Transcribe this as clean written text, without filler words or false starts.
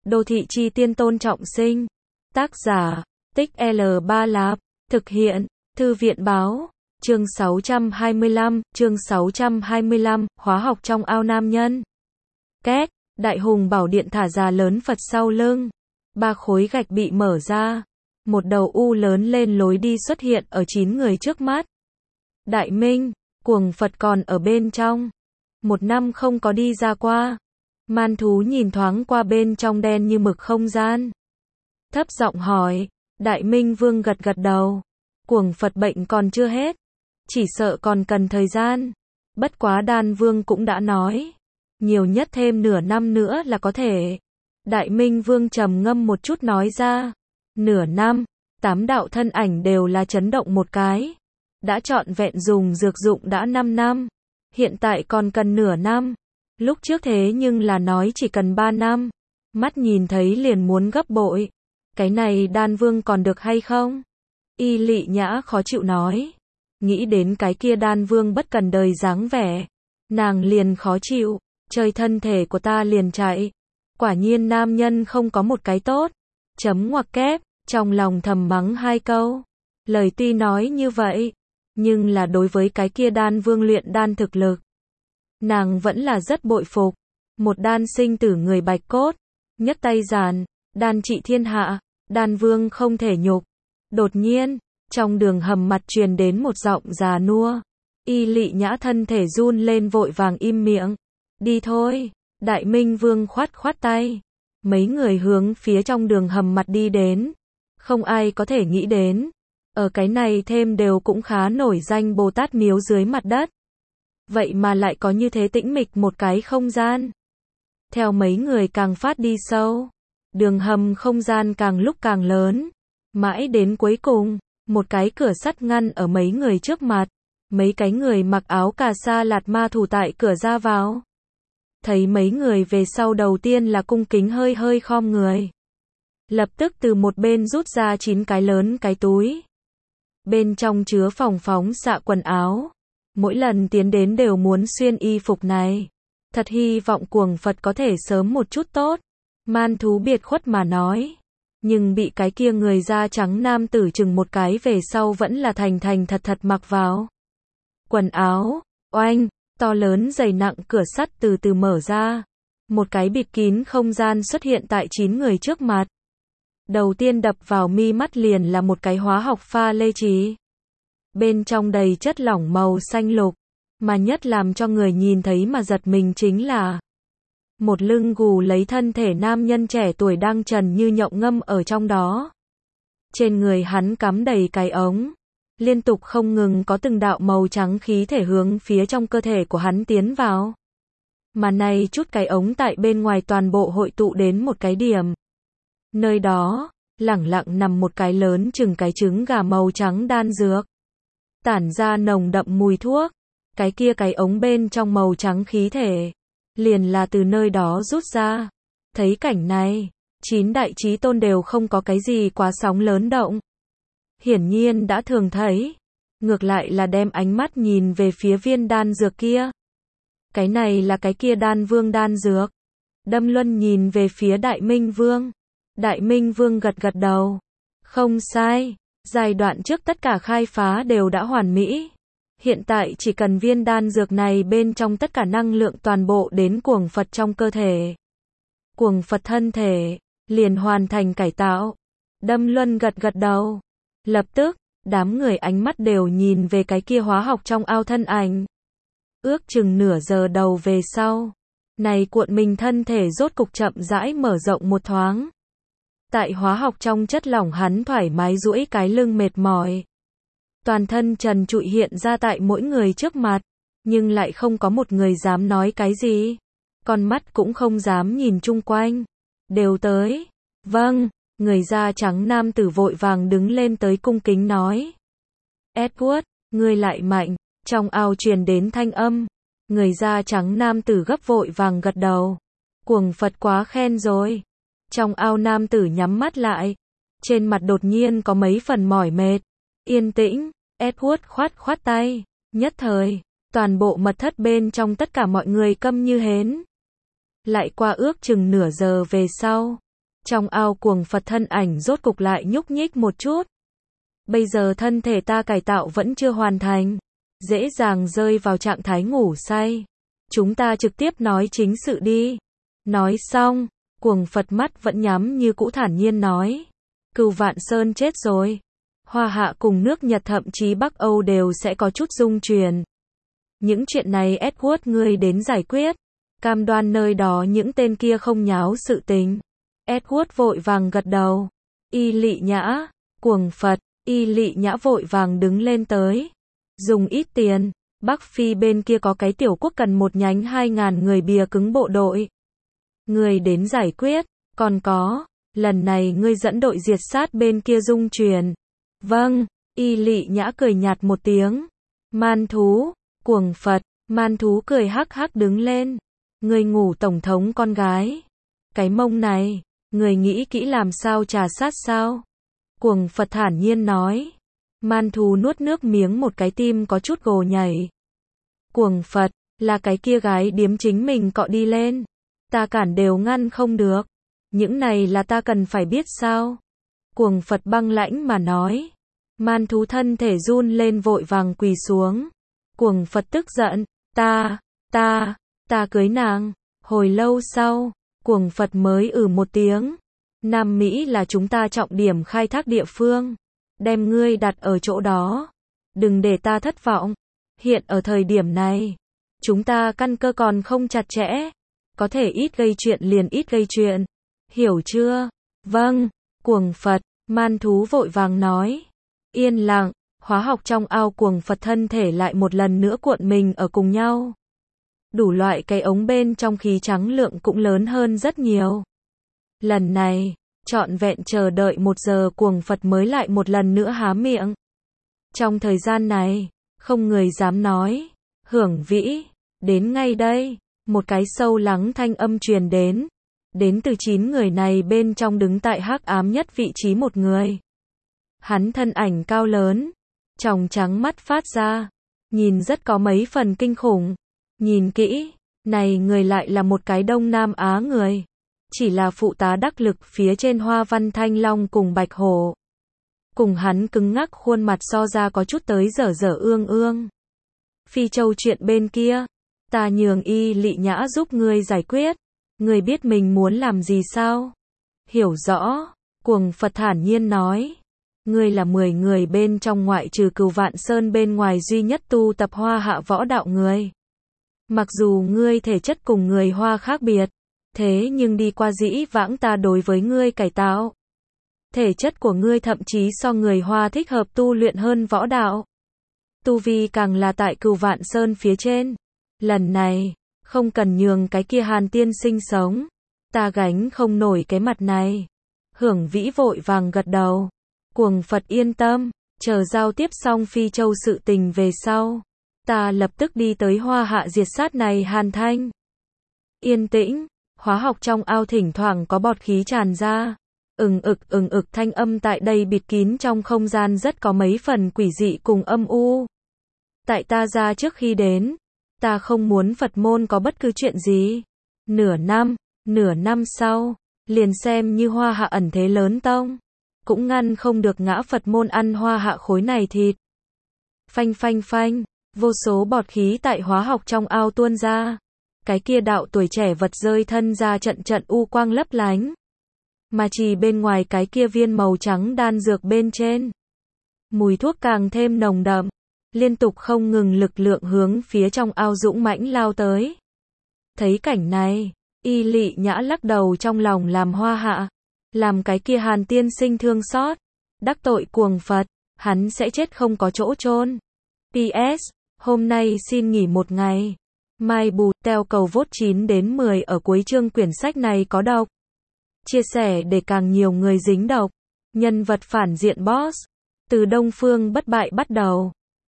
Đô thị chi tiên Tôn Trọng Sinh. Tác giả, Tích L3 Lạp. Thực hiện, Thư viện báo. Chương 625, hóa học trong ao nam nhân. Két, Đại Hùng Bảo Điện thả ra lớn Phật sau lưng. 3 khối gạch bị mở ra. Một đầu U lớn lên lối đi xuất hiện ở 9 người trước mắt. Đại Minh, Cuồng Phật còn ở bên trong. 1 năm không có đi ra qua. Man thú nhìn thoáng qua bên trong đen như mực không gian. Thấp giọng hỏi. Đại Minh Vương gật gật đầu. Cuồng Phật bệnh còn chưa hết. Chỉ sợ còn cần thời gian. Bất quá Đan Vương cũng đã nói. Nhiều nhất thêm nửa năm nữa là có thể. Đại Minh Vương trầm ngâm một chút nói ra. Nửa năm, 8 đạo thân ảnh đều là chấn động một cái. Đã trọn vẹn dùng dược dụng đã 5 năm. Hiện tại còn cần nửa năm. Lúc trước thế nhưng là nói chỉ cần 3 năm. Mắt nhìn thấy liền muốn gấp bội. Cái này Đan Vương còn được hay không? Y Lị Nhã khó chịu nói. Nghĩ đến cái kia Đan Vương bất cần đời dáng vẻ. Nàng liền khó chịu. Chơi thân thể của ta liền chạy. Quả nhiên nam nhân không có một cái tốt. Chấm ngoặc kép. Trong lòng thầm mắng 2 câu. Lời tuy nói như vậy. Nhưng là đối với cái kia Đan Vương luyện đan thực lực. Nàng vẫn là rất bội phục. Một đan sinh tử người bạch cốt. Nhất tay giàn. Đan trị thiên hạ. Đan Vương không thể nhục. Đột nhiên, trong đường hầm mặt truyền đến một giọng già nua. Y Lị Nhã thân thể run lên vội vàng im miệng. Đi thôi. Đại Minh Vương khoát khoát tay. Mấy người hướng phía trong đường hầm mặt đi đến. Không ai có thể nghĩ đến. Ở cái này thêm đều cũng khá nổi danh Bồ Tát miếu dưới mặt đất. Vậy mà lại có như thế tĩnh mịch một cái không gian. Theo mấy người càng phát đi sâu. Đường hầm không gian càng lúc càng lớn. Mãi đến cuối cùng, một cái cửa sắt ngăn ở mấy người trước mặt. Mấy cái người mặc áo cà sa lạt ma thủ tại cửa ra vào. Thấy mấy người về sau đầu tiên là cung kính hơi hơi khom người. Lập tức từ một bên rút ra 9 cái lớn cái túi. Bên trong chứa phóng xạ quần áo. Mỗi lần tiến đến đều muốn xuyên y phục này. Thật hy vọng Cuồng Phật có thể sớm một chút tốt. Man thú biệt khuất mà nói. Nhưng bị cái kia người da trắng nam tử chừng một cái về sau vẫn là thành thật mặc vào. Quần áo, oanh, to lớn dày nặng cửa sắt từ từ mở ra. Một cái bịt kín không gian xuất hiện tại 9 người trước mặt. Đầu tiên đập vào mi mắt liền là một cái hóa học pha lê trí. Bên trong đầy chất lỏng màu xanh lục. Mà nhất làm cho người nhìn thấy mà giật mình chính là một lưng gù lấy thân thể nam nhân trẻ tuổi đang trần như nhộng ngâm ở trong đó. Trên người hắn cắm đầy cái ống. Liên tục không ngừng có từng đạo màu trắng khí thể hướng phía trong cơ thể của hắn tiến vào. Mà này chút cái ống tại bên ngoài toàn bộ hội tụ đến một cái điểm. Nơi đó, lẳng lặng nằm một cái lớn chừng cái trứng gà màu trắng đan dược. Tản ra nồng đậm mùi thuốc. Cái kia cái ống bên trong màu trắng khí thể. Liền là từ nơi đó rút ra. Thấy cảnh này, 9 đại chí tôn đều không có cái gì quá sóng lớn động. Hiển nhiên đã thường thấy. Ngược lại là đem ánh mắt nhìn về phía viên đan dược kia. Cái này là cái kia Đan Vương đan dược. Đâm Luân nhìn về phía Đại Minh Vương. Đại Minh Vương gật gật đầu. Không sai. Giai đoạn trước tất cả khai phá đều đã hoàn mỹ. Hiện tại chỉ cần viên đan dược này bên trong tất cả năng lượng toàn bộ đến Cuồng Phật trong cơ thể. Cuồng Phật thân thể, liền hoàn thành cải tạo. Đâm Luân gật gật đầu. Lập tức, đám người ánh mắt đều nhìn về cái kia hóa học trong ao thân ảnh. Ước chừng nửa giờ đầu về sau. Này cuộn mình thân thể rốt cục chậm rãi mở rộng một thoáng. Tại hóa học trong chất lỏng hắn thoải mái duỗi cái lưng mệt mỏi. Toàn thân trần trụi hiện ra tại mỗi người trước mặt. Nhưng lại không có một người dám nói cái gì. Con mắt cũng không dám nhìn chung quanh. Đều tới. Vâng. Người da trắng nam tử vội vàng đứng lên tới cung kính nói. Edward, ngươi lại mạnh. Trong ao truyền đến thanh âm. Người da trắng nam tử gấp vội vàng gật đầu. Cuồng Phật quá khen rồi. Trong ao nam tử nhắm mắt lại. Trên mặt đột nhiên có mấy phần mỏi mệt. Yên tĩnh. Edward khoát khoát tay. Nhất thời, toàn bộ mật thất bên trong tất cả mọi người câm như hến. Lại qua ước chừng nửa giờ về sau. Trong ao cuồng Phật thân ảnh rốt cục lại nhúc nhích một chút. Bây giờ thân thể ta cải tạo vẫn chưa hoàn thành, dễ dàng rơi vào trạng thái ngủ say. Chúng ta trực tiếp nói chính sự đi. Nói xong, cuồng Phật mắt vẫn nhắm như cũ thản nhiên nói. Cửu Vạn Sơn chết rồi. Hoa Hạ cùng nước Nhật thậm chí Bắc Âu đều sẽ có chút rung chuyển. Những chuyện này Edward ngươi đến giải quyết. Cam đoan nơi đó những tên kia không nháo sự tình. Edward vội vàng gật đầu. Y Lị Nhã, cuồng Phật, Y Lị Nhã vội vàng đứng lên tới. Dùng ít tiền, Bắc Phi bên kia có cái tiểu quốc cần một nhánh 2.000 người bìa cứng bộ đội. Người đến giải quyết, còn có, lần này ngươi dẫn đội diệt sát bên kia dung truyền. Vâng, Y Lị Nhã cười nhạt một tiếng. Man thú, cuồng Phật, man thú cười hắc hắc đứng lên. Ngươi ngủ tổng thống con gái. Cái mông này, người nghĩ kỹ làm sao trà sát sao? Cuồng Phật thản nhiên nói. Man thú nuốt nước miếng một cái tim có chút gồ nhảy. Cuồng Phật, là cái kia gái điếm chính mình cọ đi lên. Ta cản đều ngăn không được. Những này là ta cần phải biết sao? Cuồng Phật băng lãnh mà nói. Man thú thân thể run lên vội vàng quỳ xuống. Cuồng Phật tức giận. Ta cưới nàng. Hồi lâu sau, cuồng Phật mới một tiếng. Nam Mỹ là chúng ta trọng điểm khai thác địa phương. Đem ngươi đặt ở chỗ đó. Đừng để ta thất vọng. Hiện ở thời điểm này, chúng ta căn cơ còn không chặt chẽ. Có thể ít gây chuyện liền ít gây chuyện. Hiểu chưa? Vâng, cuồng Phật, man thú vội vàng nói. Yên lặng, hóa học trong ao cuồng Phật thân thể lại một lần nữa cuộn mình ở cùng nhau. Đủ loại cái ống bên trong khí trắng lượng cũng lớn hơn rất nhiều. Lần này, trọn vẹn chờ đợi 1 giờ cuồng Phật mới lại một lần nữa há miệng. Trong thời gian này, không người dám nói. Hưởng vĩ, đến ngay đây, một cái sâu lắng thanh âm truyền đến. Đến từ 9 người này bên trong đứng tại hắc ám nhất vị trí một người. Hắn thân ảnh cao lớn, tròng trắng mắt phát ra, nhìn rất có mấy phần kinh khủng. Nhìn kỹ, này người lại là một cái Đông Nam Á người. Chỉ là phụ tá đắc lực phía trên Hoa Văn Thanh Long cùng Bạch Hổ. Cùng hắn cứng ngắc khuôn mặt so ra có chút tới dở dở ương ương. Phi Châu chuyện bên kia, ta nhường Y Lị Nhã giúp ngươi giải quyết. Ngươi biết mình muốn làm gì sao? Hiểu rõ, cuồng Phật thản nhiên nói. Ngươi là 10 người bên trong ngoại trừ Cửu Vạn Sơn bên ngoài duy nhất tu tập Hoa Hạ võ đạo người. Mặc dù ngươi thể chất cùng người Hoa khác biệt, thế nhưng đi qua dĩ vãng ta đối với ngươi cải tạo. Thể chất của ngươi thậm chí so người Hoa thích hợp tu luyện hơn võ đạo. Tu vi càng là tại Cửu Vạn Sơn phía trên. Lần này, không cần nhường cái kia Hàn tiên sinh sống. Ta gánh không nổi cái mặt này. Hưởng vĩ vội vàng gật đầu. Cuồng Phật yên tâm, chờ giao tiếp xong Phi Châu sự tình về sau. Ta lập tức đi tới Hoa Hạ diệt sát này Hàn Thanh. Yên tĩnh, hóa học trong ao thỉnh thoảng có bọt khí tràn ra. Ừng ực thanh âm tại đây bịt kín trong không gian rất có mấy phần quỷ dị cùng âm u. Tại ta ra trước khi đến, ta không muốn Phật môn có bất cứ chuyện gì. Nửa năm sau, liền xem như Hoa Hạ ẩn thế lớn tông, cũng ngăn không được ngã Phật môn ăn Hoa Hạ khối này thịt. Phanh, vô số bọt khí tại hóa học trong ao tuôn ra. Cái kia đạo tuổi trẻ vật rơi thân ra trận u quang lấp lánh. Mà chỉ bên ngoài cái kia viên màu trắng đan dược bên trên. Mùi thuốc càng thêm nồng đậm. Liên tục không ngừng lực lượng hướng phía trong ao dũng mãnh lao tới. Thấy cảnh này, Y Lị Nhã lắc đầu trong lòng làm Hoa Hạ. Làm cái kia Hàn tiên sinh thương xót. Đắc tội cuồng Phật, hắn sẽ chết không có chỗ chôn. PS, hôm nay xin nghỉ 1 ngày. Mai bù, teo cầu vote 9 đến 10 ở cuối chương quyển sách này có độc. Chia sẻ để càng nhiều người dính độc. Nhân vật phản diện boss. Từ Đông Phương bất bại bắt đầu.